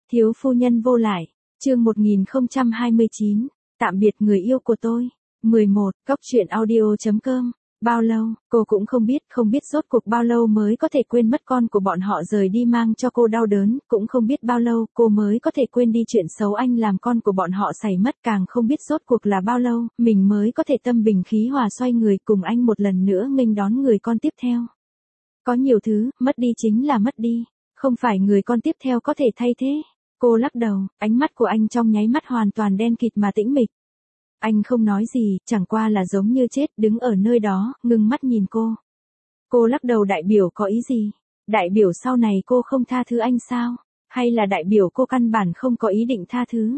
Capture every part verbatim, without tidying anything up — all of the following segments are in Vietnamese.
Thiếu phu nhân vô lại, chương một nghìn không trăm hai mươi chín, tạm biệt người yêu của tôi. mười một, Cóc truyện audio chấm com. Bao lâu, cô cũng không biết, không biết rốt cuộc bao lâu mới có thể quên mất con của bọn họ rời đi mang cho cô đau đớn, cũng không biết bao lâu cô mới có thể quên đi chuyện xấu anh làm con của bọn họ xảy mất, càng không biết rốt cuộc là bao lâu, mình mới có thể tâm bình khí hòa xoay người cùng anh một lần nữa nghênh đón người con tiếp theo. Có nhiều thứ, mất đi chính là mất đi, không phải người con tiếp theo có thể thay thế. Cô lắc đầu, ánh mắt của anh trong nháy mắt hoàn toàn đen kịt mà tĩnh mịch. Anh không nói gì, chẳng qua là giống như chết, đứng ở nơi đó, ngưng mắt nhìn cô. Cô lắc đầu, đại biểu có ý gì? Đại biểu sau này cô không tha thứ anh sao? Hay là đại biểu cô căn bản không có ý định tha thứ?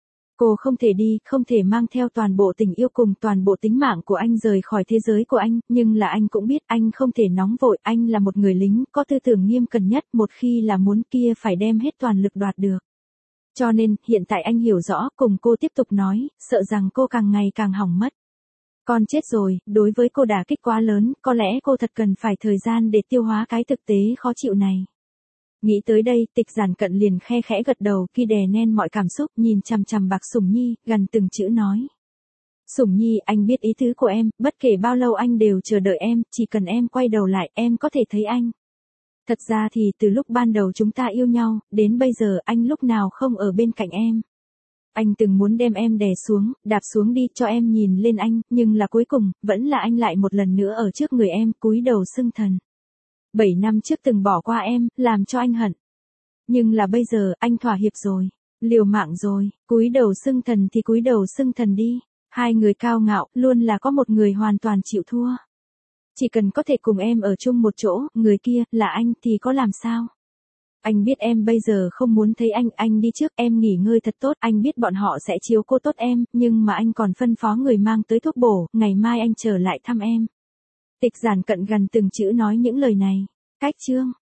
Cô không thể đi, không thể mang theo toàn bộ tình yêu cùng toàn bộ tính mạng của anh rời khỏi thế giới của anh, nhưng là anh cũng biết anh không thể nóng vội, anh là một người lính, có tư tưởng nghiêm cẩn nhất, một khi là muốn kia phải đem hết toàn lực đoạt được. Cho nên, hiện tại anh hiểu rõ, cùng cô tiếp tục nói, sợ rằng cô càng ngày càng hỏng mất. Con chết rồi, đối với cô đả kích quá lớn, có lẽ cô thật cần phải thời gian để tiêu hóa cái thực tế khó chịu này. Nghĩ tới đây, Tịch Giản Cận liền khe khẽ gật đầu, khi đè nén mọi cảm xúc, nhìn chằm chằm Bạc Sủng Nhi, gần từng chữ nói. Sủng Nhi, anh biết ý tứ của em, bất kể bao lâu anh đều chờ đợi em, chỉ cần em quay đầu lại, em có thể thấy anh. Thật ra thì từ lúc ban đầu chúng ta yêu nhau, đến bây giờ anh lúc nào không ở bên cạnh em. Anh từng muốn đem em đè xuống, đạp xuống đi cho em nhìn lên anh, nhưng là cuối cùng, vẫn là anh lại một lần nữa ở trước người em, cúi đầu xưng thần. Bảy năm trước từng bỏ qua em, làm cho anh hận. Nhưng là bây giờ, anh thỏa hiệp rồi, liều mạng rồi, cúi đầu xưng thần thì cúi đầu xưng thần đi. Hai người cao ngạo, luôn là có một người hoàn toàn chịu thua. Chỉ cần có thể cùng em ở chung một chỗ, người kia, là anh, thì có làm sao? Anh biết em bây giờ không muốn thấy anh, anh đi trước, em nghỉ ngơi thật tốt, anh biết bọn họ sẽ chiếu cố tốt em, nhưng mà anh còn phân phó người mang tới thuốc bổ, ngày mai anh trở lại thăm em. Tịch Giản Cận gần từng chữ nói những lời này. Cách chương,